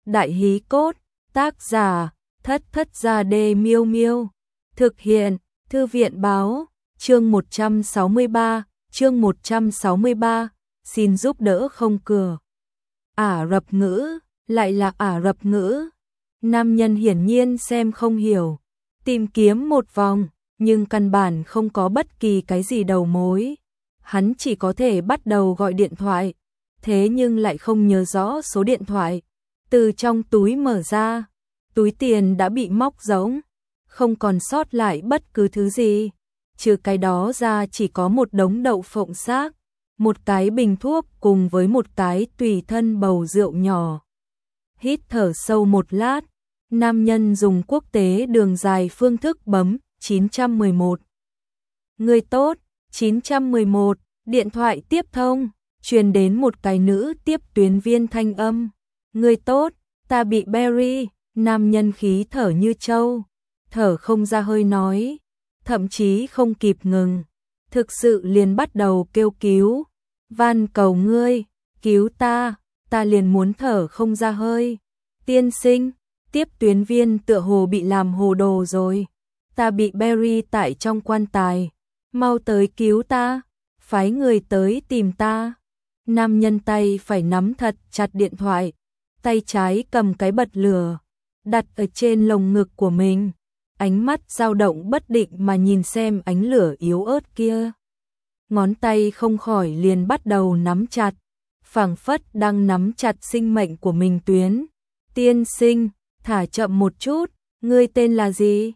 Đại hí cốt, tác giả, Thất Thất Gia Đê Miêu Miêu. Thực hiện, Thư viện báo, chương 163, xin giúp đỡ không cửa. Ả Rập ngữ, lại là Ả Rập ngữ. Nam nhân hiển nhiên xem không hiểu, tìm kiếm một vòng, nhưng căn bản không có bất kỳ cái gì đầu mối. Hắn chỉ có thể bắt đầu gọi điện thoại, thế nhưng lại không nhớ rõ số điện thoại. Từ trong túi mở ra, túi tiền đã bị móc rỗng, không còn sót lại bất cứ thứ gì. Trừ cái đó ra chỉ có một đống đậu phộng xác, một cái bình thuốc cùng với một cái tùy thân bầu rượu nhỏ. Hít thở sâu một lát, nam nhân dùng quốc tế đường dài phương thức bấm 911. Người tốt, 911, điện thoại tiếp thông, truyền đến một cái nữ tiếp tuyến viên thanh âm. Người tốt, ta bị Barry, nam nhân khí thở như trâu, thở không ra hơi nói, thậm chí không kịp ngừng, thực sự liền bắt đầu kêu cứu. Van cầu ngươi, cứu ta liền muốn thở không ra hơi. Tiên sinh, tiếp tuyến viên tựa hồ bị làm hồ đồ rồi. Ta bị Barry tại trong quan tài, mau tới cứu ta, phái người tới tìm ta. Nam nhân tay phải nắm thật chặt điện thoại, tay trái cầm cái bật lửa, đặt ở trên lồng ngực của mình, ánh mắt dao động bất định mà nhìn xem ánh lửa yếu ớt kia. Ngón tay không khỏi liền bắt đầu nắm chặt, phảng phất đang nắm chặt sinh mệnh của mình tuyến. Tiên sinh, thả chậm một chút, ngươi tên là gì?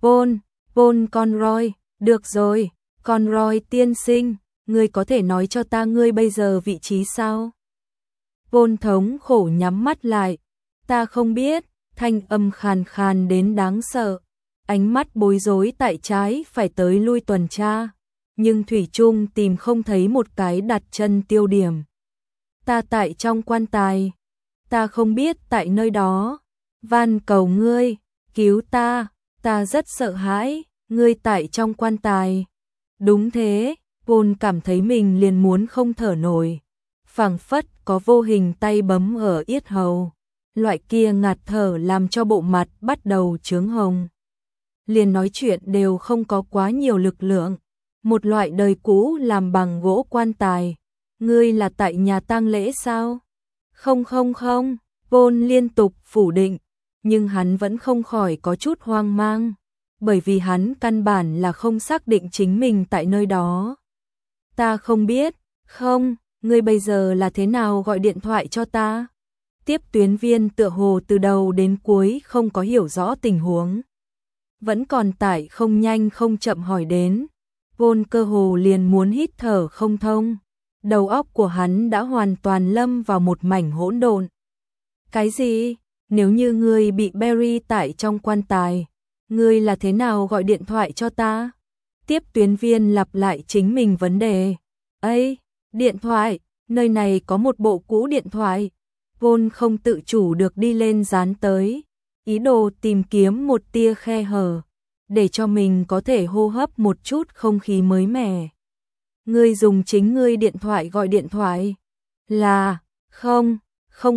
Paul Conroy, được rồi, Conroy tiên sinh, ngươi có thể nói cho ta ngươi bây giờ vị trí sao? Paul thống khổ nhắm mắt lại, ta không biết, thanh âm khàn khàn đến đáng sợ, ánh mắt bối rối tại trái phải tới lui tuần tra, nhưng thủy chung tìm không thấy một cái đặt chân tiêu điểm. Ta tại trong quan tài, ta không biết tại nơi đó, van cầu ngươi, cứu ta rất sợ hãi, ngươi tại trong quan tài. Đúng thế, Paul cảm thấy mình liền muốn không thở nổi, phảng phất có vô hình tay bấm ở yết hầu, loại kia ngạt thở làm cho bộ mặt bắt đầu chướng hồng. Liền nói chuyện đều không có quá nhiều lực lượng, một loại đời cũ làm bằng gỗ quan tài. Ngươi là tại nhà tang lễ sao? Không, Paul liên tục phủ định, nhưng hắn vẫn không khỏi có chút hoang mang, bởi vì hắn căn bản là không xác định chính mình tại nơi đó. Ta không biết, không, ngươi bây giờ là thế nào gọi điện thoại cho ta? Tiếp tuyến viên tựa hồ từ đầu đến cuối không có hiểu rõ tình huống, vẫn còn tại không nhanh không chậm hỏi đến. Paul cơ hồ liền muốn hít thở không thông, đầu óc của hắn đã hoàn toàn lâm vào một mảnh hỗn độn. Cái gì? Nếu như ngươi bị Barry tại trong quan tài, ngươi là thế nào gọi điện thoại cho ta? Tiếp tuyến viên lặp lại chính mình vấn đề. Ây, điện thoại, nơi này có một bộ cũ điện thoại. Paul không tự chủ được đi lên dán tới, ý đồ tìm kiếm một tia khe hở, để cho mình có thể hô hấp một chút không khí mới mẻ. Ngươi dùng chính ngươi điện thoại gọi điện thoại? Là, không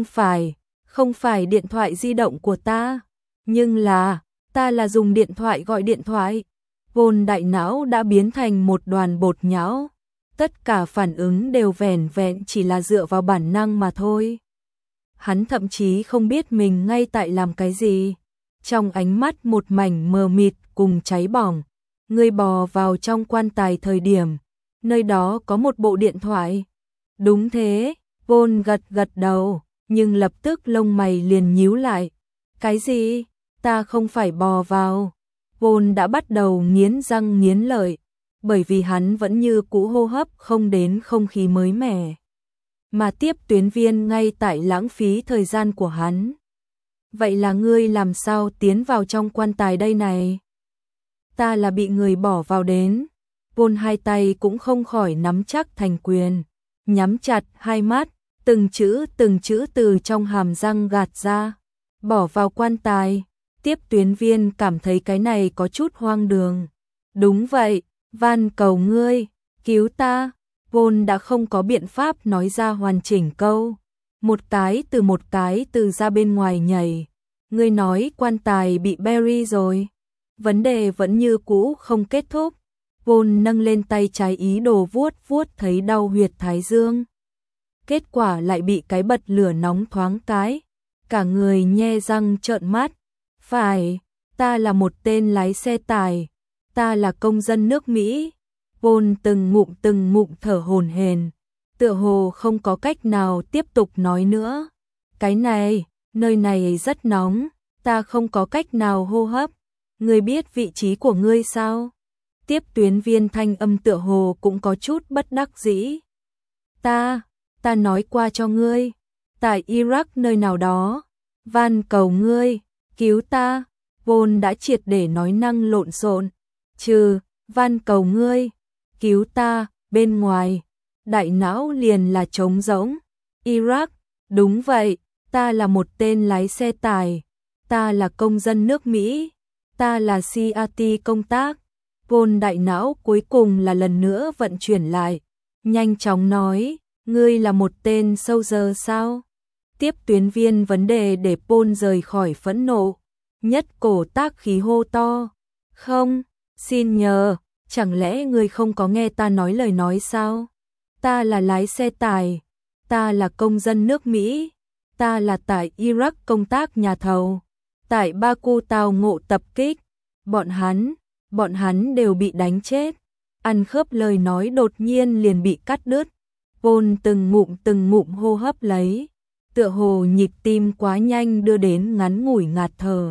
phải điện thoại di động của ta, nhưng là, ta là dùng điện thoại gọi điện thoại. Paul đại não đã biến thành một đoàn bột nhão, tất cả phản ứng đều vẻn vẹn chỉ là dựa vào bản năng mà thôi. Hắn thậm chí không biết mình ngay tại làm cái gì, trong ánh mắt một mảnh mờ mịt cùng cháy bỏng. Ngươi bò vào trong quan tài thời điểm, nơi đó có một bộ điện thoại. Đúng thế, Paul gật đầu, nhưng lập tức lông mày liền nhíu lại. Cái gì? Ta không phải bò vào. Paul đã bắt đầu nghiến răng nghiến lợi, bởi vì hắn vẫn như cũ hô hấp không đến không khí mới mẻ, mà tiếp tuyến viên ngay tại lãng phí thời gian của hắn. Vậy là ngươi làm sao tiến vào trong quan tài đây này? Ta là bị người bỏ vào đến. Paul hai tay cũng không khỏi nắm chắc thành quyền, nhắm chặt hai mắt, từng chữ từ trong hàm răng gạt ra. Bỏ vào quan tài. Tiếp tuyến viên cảm thấy cái này có chút hoang đường. Đúng vậy, van cầu ngươi, cứu ta. Paul đã không có biện pháp nói ra hoàn chỉnh câu, một cái từ ra bên ngoài nhảy. Ngươi nói quan tài bị bury rồi. Vấn đề vẫn như cũ không kết thúc. Paul nâng lên tay trái ý đồ vuốt vuốt thấy đau huyệt thái dương. Kết quả lại bị cái bật lửa nóng thoáng cái. Cả người nhe răng trợn mắt. Phải, ta là một tên lái xe tải. Ta là công dân nước Mỹ. Paul từng ngụm thở hổn hển, tựa hồ không có cách nào tiếp tục nói nữa. Cái này, nơi này rất nóng, ta không có cách nào hô hấp. Ngươi biết vị trí của ngươi sao? Tiếp tuyến viên thanh âm tựa hồ cũng có chút bất đắc dĩ. Ta nói qua cho ngươi, tại Iraq nơi nào đó, van cầu ngươi, cứu ta. Paul đã triệt để nói năng lộn xộn. Van cầu ngươi, cứu ta, bên ngoài, đại não liền là trống rỗng. Iraq, đúng vậy, ta là một tên lái xe tải, ta là công dân nước Mỹ, ta là CRT công tác. Paul đại não cuối cùng là lần nữa vận chuyển lại, nhanh chóng nói, ngươi là một tên soldier sao? Tiếp tuyến viên vấn đề để Paul rời khỏi phẫn nộ, nhất cổ tác khí hô to, không, xin nhờ, chẳng lẽ ngươi không có nghe ta nói lời nói sao? Ta là lái xe tải, ta là công dân nước Mỹ, ta là tại Iraq công tác nhà thầu, tại Baku tao ngộ tập kích, bọn hắn đều bị đánh chết. Ăn khớp lời nói đột nhiên liền bị cắt đứt. Paul từng ngụm hô hấp lấy, tựa hồ nhịp tim quá nhanh đưa đến ngắn ngủi ngạt thở.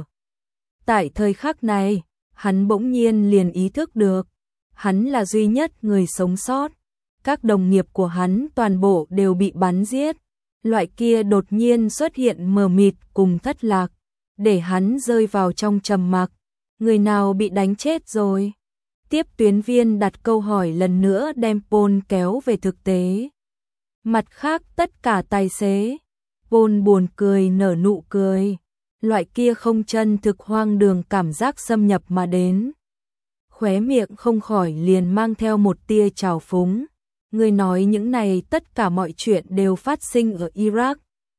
Tại thời khắc này, hắn bỗng nhiên liền ý thức được, hắn là duy nhất người sống sót. Các đồng nghiệp của hắn toàn bộ đều bị bắn giết. Loại kia đột nhiên xuất hiện mờ mịt cùng thất lạc, để hắn rơi vào trong trầm mặc. Người nào bị đánh chết rồi? Tiếp tuyến viên đặt câu hỏi lần nữa đem Paul kéo về thực tế. Mặt khác tất cả tài xế. Paul buồn cười nở nụ cười. Loại kia không chân thực hoang đường cảm giác xâm nhập mà đến. Khóe miệng không khỏi liền mang theo một tia trào phúng. Người nói những này tất cả mọi chuyện đều phát sinh ở Iraq.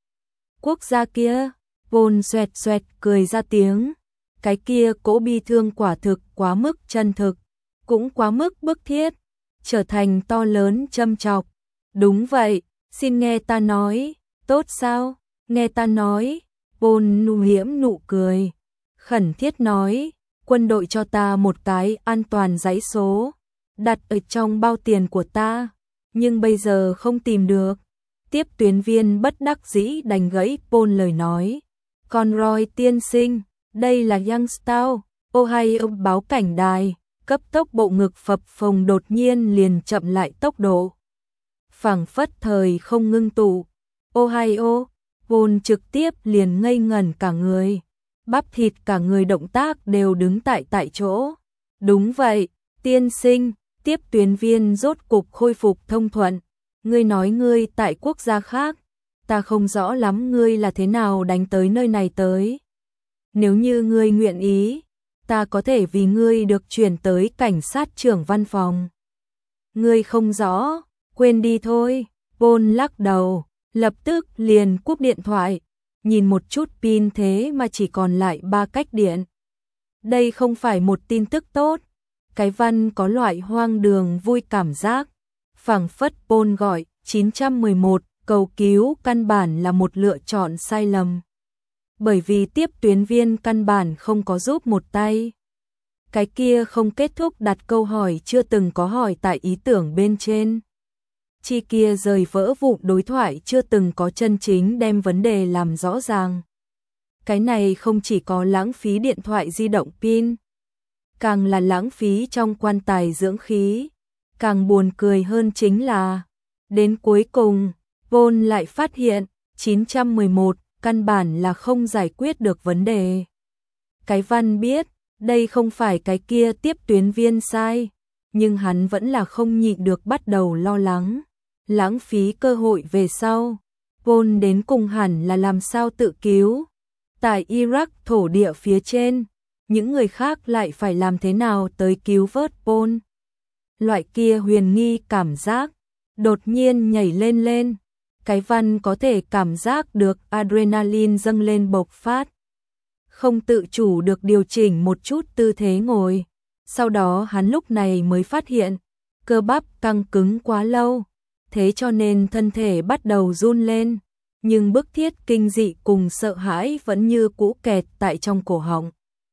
Quốc gia kia, Paul xoẹt cười ra tiếng. Cái kia cỗ bi thương quả thực quá mức chân thực, cũng quá mức bức thiết, trở thành to lớn châm chọc. Đúng vậy, xin nghe ta nói, tốt sao? Nghe ta nói. Paul nụ hiểm nụ cười, khẩn thiết nói, quân đội cho ta một cái an toàn dãy số, đặt ở trong bao tiền của ta, nhưng bây giờ không tìm được. Tiếp tuyến viên bất đắc dĩ đành gãy Paul lời nói. Conroy tiên sinh, đây là Youngstown, Ohio báo cảnh đài, cấp tốc bộ ngực phập phồng đột nhiên liền chậm lại tốc độ. Phảng phất thời không ngưng tụ. Ohio, Paul trực tiếp liền ngây ngẩn cả người. Bắp thịt cả người động tác đều đứng tại chỗ. Đúng vậy, tiên sinh, tiếp tuyến viên rốt cục khôi phục thông thuận. Ngươi nói ngươi tại quốc gia khác, ta không rõ lắm ngươi là thế nào đánh tới nơi này tới. Nếu như ngươi nguyện ý, ta có thể vì ngươi được chuyển tới cảnh sát trưởng văn phòng. Ngươi không rõ, quên đi thôi. Paul lắc đầu, lập tức liền cúp điện thoại, nhìn một chút pin thế mà chỉ còn lại 3 cách điện. Đây không phải một tin tức tốt. Cái văn có loại hoang đường vui cảm giác. Phảng phất Paul gọi 911 cầu cứu căn bản là một lựa chọn sai lầm. Bởi vì tiếp tuyến viên căn bản không có giúp một tay. Cái kia không kết thúc đặt câu hỏi chưa từng có hỏi tại ý tưởng bên trên. Chi kia rời vỡ vụn đối thoại chưa từng có chân chính đem vấn đề làm rõ ràng. Cái này không chỉ có lãng phí điện thoại di động pin, càng là lãng phí trong quan tài dưỡng khí. Càng buồn cười hơn chính là, đến cuối cùng, Paul lại phát hiện, 911 căn bản là không giải quyết được vấn đề. Cái văn biết, đây không phải cái kia tiếp tuyến viên sai, nhưng hắn vẫn là không nhịn được bắt đầu lo lắng. Lãng phí cơ hội về sau, Paul đến cùng hẳn là làm sao tự cứu. Tại Iraq thổ địa phía trên, những người khác lại phải làm thế nào tới cứu vớt Paul. Loại kia huyền nghi cảm giác, đột nhiên nhảy lên. Cái văn có thể cảm giác được adrenaline dâng lên bộc phát. Không tự chủ được điều chỉnh một chút tư thế ngồi. Sau đó hắn lúc này mới phát hiện, cơ bắp căng cứng quá lâu, thế cho nên thân thể bắt đầu run lên, nhưng bức thiết kinh dị cùng sợ hãi vẫn như cũ kẹt tại trong cổ họng.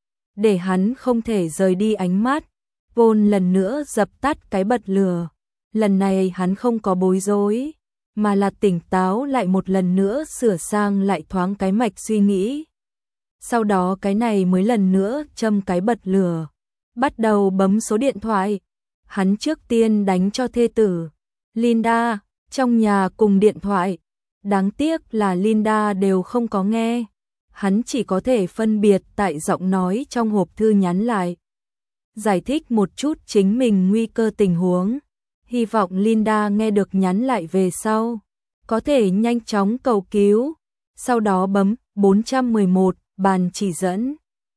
Để hắn không thể rời đi ánh mắt, Vôn lần nữa dập tắt cái bật lửa. Lần này hắn không có bối rối, mà là tỉnh táo lại một lần nữa sửa sang lại thoáng cái mạch suy nghĩ. Sau đó cái này mới lần nữa châm cái bật lửa, bắt đầu bấm số điện thoại. Hắn trước tiên đánh cho thê tử, Linda, trong nhà cùng điện thoại. Đáng tiếc là Linda đều không có nghe. Hắn chỉ có thể phân biệt tại giọng nói trong hộp thư nhắn lại. Giải thích một chút chính mình nguy cơ tình huống. Hy vọng Linda nghe được nhắn lại về sau, có thể nhanh chóng cầu cứu. Sau đó bấm 411 bàn chỉ dẫn.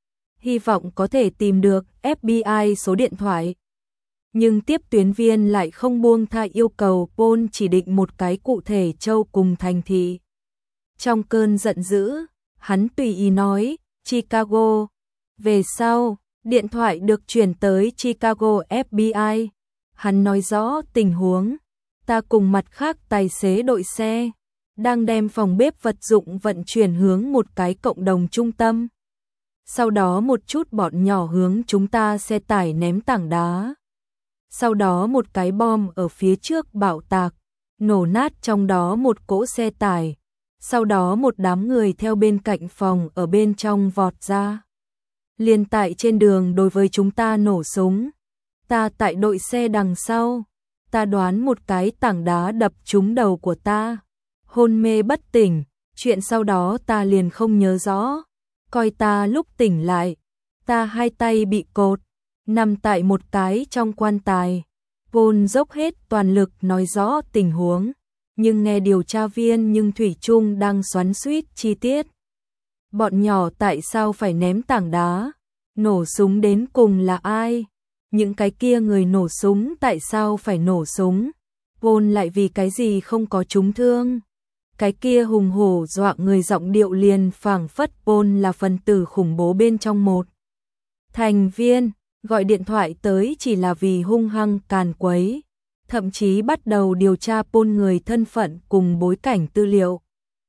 Hy vọng có thể tìm được FBI số điện thoại. Nhưng tiếp tuyến viên lại không buông tha yêu cầu Paul chỉ định một cái cụ thể châu cùng thành thị. Trong cơn giận dữ, hắn tùy ý nói, Chicago. Về sau, điện thoại được chuyển tới Chicago FBI. Hắn nói rõ tình huống, ta cùng mặt khác tài xế đội xe, đang đem phòng bếp vật dụng vận chuyển hướng một cái cộng đồng trung tâm. Sau đó một chút bọn nhỏ hướng chúng ta xe tải ném tảng đá. Sau đó một cái bom ở phía trước bạo tạc, nổ nát trong đó một cỗ xe tải. Sau đó một đám người theo bên cạnh phòng ở bên trong vọt ra. Liền tại trên đường đối với chúng ta nổ súng. Ta tại đội xe đằng sau. Ta đoán một cái tảng đá đập trúng đầu của ta. Hôn mê bất tỉnh, chuyện sau đó ta liền không nhớ rõ. Coi ta lúc tỉnh lại, ta hai tay bị cột, nằm tại một cái trong quan tài. Paul dốc hết toàn lực nói rõ tình huống, nhưng nghe điều tra viên nhưng thủy chung đang xoắn xuýt chi tiết. Bọn nhỏ tại sao phải ném tảng đá? Nổ súng đến cùng là ai? Những cái kia người nổ súng tại sao phải nổ súng? Paul lại vì cái gì không có trúng thương? Cái kia hùng hổ dọa người giọng điệu liền phảng phất Paul là phần tử khủng bố bên trong một thành viên, gọi điện thoại tới chỉ là vì hung hăng càn quấy, thậm chí bắt đầu điều tra Paul người thân phận cùng bối cảnh tư liệu.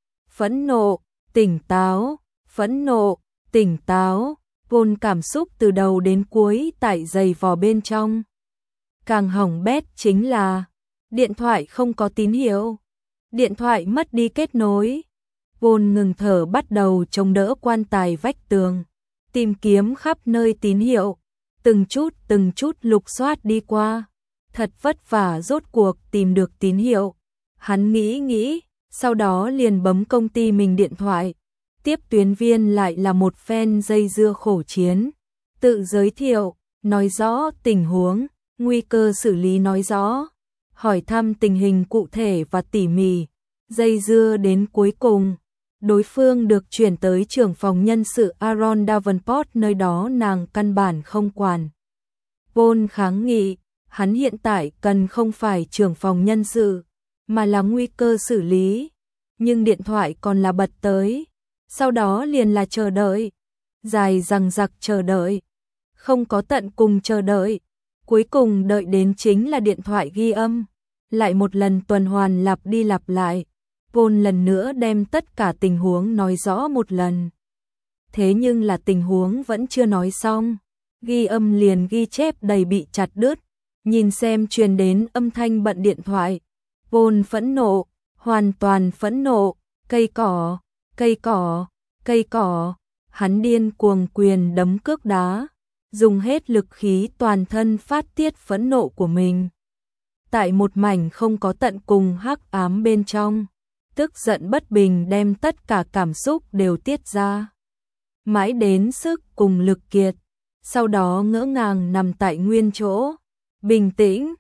Phẫn nộ, tỉnh táo, phẫn nộ, tỉnh táo, Paul cảm xúc từ đầu đến cuối tại giày vò bên trong. Càng hỏng bét chính là điện thoại không có tín hiệu. Điện thoại mất đi kết nối. Paul ngừng thở bắt đầu chống đỡ quan tài vách tường, tìm kiếm khắp nơi tín hiệu, từng chút lục soát đi qua. Thật vất vả rốt cuộc tìm được tín hiệu. Hắn nghĩ, sau đó liền bấm công ty mình điện thoại. Tiếp tuyến viên lại là một phen dây dưa khổ chiến. Tự giới thiệu, nói rõ tình huống, nguy cơ xử lý nói rõ. Hỏi thăm tình hình cụ thể và tỉ mỉ, dây dưa đến cuối cùng, đối phương được chuyển tới trưởng phòng nhân sự Aaron Davenport, nơi đó nàng căn bản không quản. Paul kháng nghị, hắn hiện tại cần không phải trưởng phòng nhân sự, mà là nguy cơ xử lý, nhưng điện thoại còn là bật tới, sau đó liền là chờ đợi, dài dằng dặc chờ đợi, không có tận cùng chờ đợi. Cuối cùng đợi đến chính là điện thoại ghi âm, lại một lần tuần hoàn lặp đi lặp lại. Paul lần nữa đem tất cả tình huống nói rõ một lần. Thế nhưng là tình huống vẫn chưa nói xong, ghi âm liền ghi chép đầy bị chặt đứt, nhìn xem truyền đến âm thanh bận điện thoại. Paul phẫn nộ, hoàn toàn phẫn nộ, cây cỏ, cây cỏ, cây cỏ, hắn điên cuồng quyền đấm cước đá, dùng hết lực khí toàn thân phát tiết phẫn nộ của mình. Tại một mảnh không có tận cùng hắc ám bên trong, tức giận bất bình đem tất cả cảm xúc đều tiết ra. Mãi đến sức cùng lực kiệt, sau đó ngỡ ngàng nằm tại nguyên chỗ, bình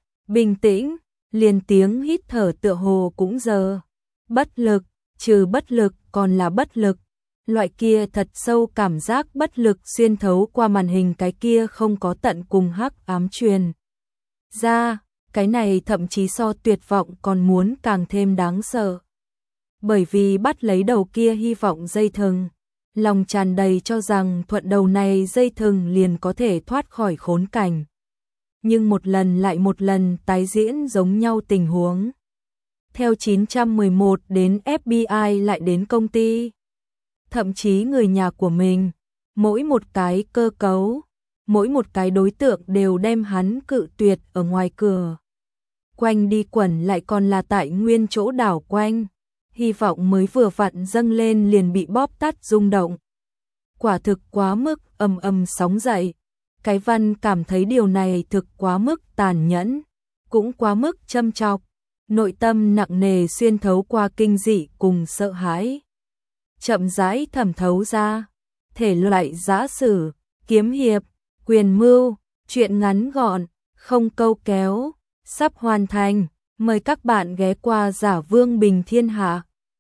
tĩnh, liền tiếng hít thở tựa hồ cũng giờ. Bất lực, trừ bất lực còn là bất lực. Loại kia thật sâu cảm giác bất lực xuyên thấu qua màn hình, cái kia không có tận cùng hắc ám truyền ra, cái này thậm chí so tuyệt vọng còn muốn càng thêm đáng sợ. bởi vì bắt lấy đầu kia hy vọng dây thừng, lòng tràn đầy cho rằng thuận đầu này dây thừng liền có thể thoát khỏi khốn cảnh. Nhưng một lần lại một lần tái diễn giống nhau tình huống. Theo 911 đến FBI lại đến công ty. Thậm chí người nhà của mình, mỗi một cái cơ cấu, mỗi một cái đối tượng đều đem hắn cự tuyệt ở ngoài cửa. Quanh đi quẩn lại còn là tại nguyên chỗ đảo quanh, hy vọng mới vừa vặn dâng lên liền bị bóp tắt rung động. Quả thực quá mức ầm ầm sóng dậy. Cái Văn cảm thấy điều này thực quá mức tàn nhẫn, cũng quá mức châm chọc, nội tâm nặng nề xuyên thấu qua kinh dị cùng sợ hãi. Chậm rãi thẩm thấu ra, thể loại giã sử, kiếm hiệp, quyền mưu, truyện ngắn gọn, không câu kéo, sắp hoàn thành, mời các bạn ghé qua Giả Vương Bình Thiên Hạ.